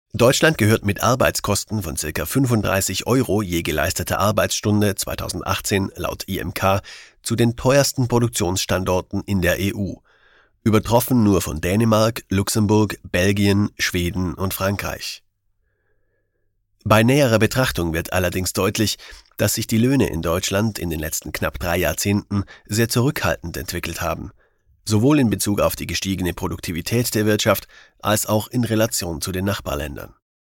Deutschland gehört mit Arbeitskosten von ca. 35 € je geleistete Arbeitsstunde 2018 laut IMK zu den teuersten Produktionsstandorten in der EU, übertroffen nur von Dänemark, Luxemburg, Belgien, Schweden und Frankreich. Bei näherer Betrachtung wird allerdings deutlich, dass sich die Löhne in Deutschland in den letzten knapp 3 Jahrzehnten sehr zurückhaltend entwickelt haben, sowohl in Bezug auf die gestiegene Produktivität der Wirtschaft als auch in Relation zu den Nachbarländern.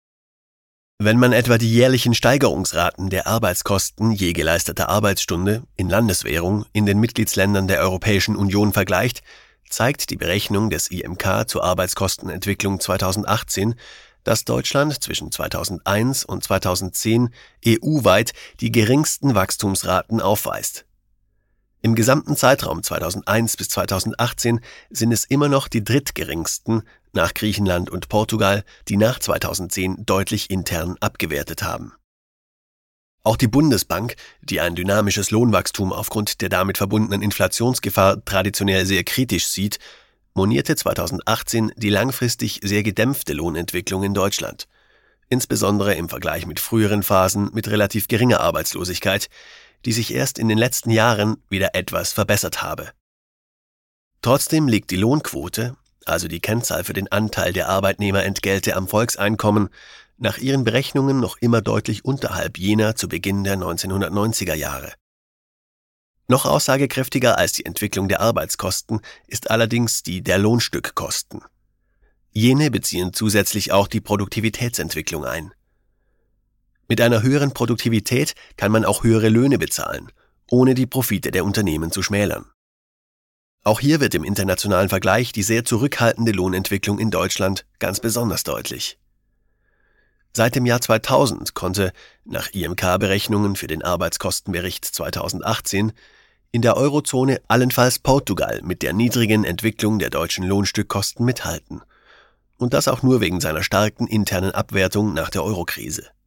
Wenn man etwa die jährlichen Steigerungsraten der Arbeitskosten je geleisteter Arbeitsstunde in Landeswährung in den Mitgliedsländern der Europäischen Union vergleicht, zeigt die Berechnung des IMK zur Arbeitskostenentwicklung 2018, dass Deutschland zwischen 2001 und 2010 EU-weit die geringsten Wachstumsraten aufweist. Im gesamten Zeitraum 2001 bis 2018 sind es immer noch die drittgeringsten nach Griechenland und Portugal, die nach 2010 deutlich intern abgewertet haben. Auch die Bundesbank, die ein dynamisches Lohnwachstum aufgrund der damit verbundenen Inflationsgefahr traditionell sehr kritisch sieht, monierte 2018 die langfristig sehr gedämpfte Lohnentwicklung in Deutschland, insbesondere im Vergleich mit früheren Phasen mit relativ geringer Arbeitslosigkeit, die sich erst in den letzten Jahren wieder etwas verbessert habe. Trotzdem liegt die Lohnquote, also die Kennzahl für den Anteil der Arbeitnehmerentgelte am Volkseinkommen, nach ihren Berechnungen noch immer deutlich unterhalb jener zu Beginn der 1990er Jahre. Noch aussagekräftiger als die Entwicklung der Arbeitskosten ist allerdings die der Lohnstückkosten. Jene beziehen zusätzlich auch die Produktivitätsentwicklung ein. Mit einer höheren Produktivität kann man auch höhere Löhne bezahlen, ohne die Profite der Unternehmen zu schmälern. Auch hier wird im internationalen Vergleich die sehr zurückhaltende Lohnentwicklung in Deutschland ganz besonders deutlich. Seit dem Jahr 2000 konnte, nach IMK-Berechnungen für den Arbeitskostenbericht 2018, in der Eurozone allenfalls Portugal mit der niedrigen Entwicklung der deutschen Lohnstückkosten mithalten. Und das auch nur wegen seiner starken internen Abwertung nach der Eurokrise.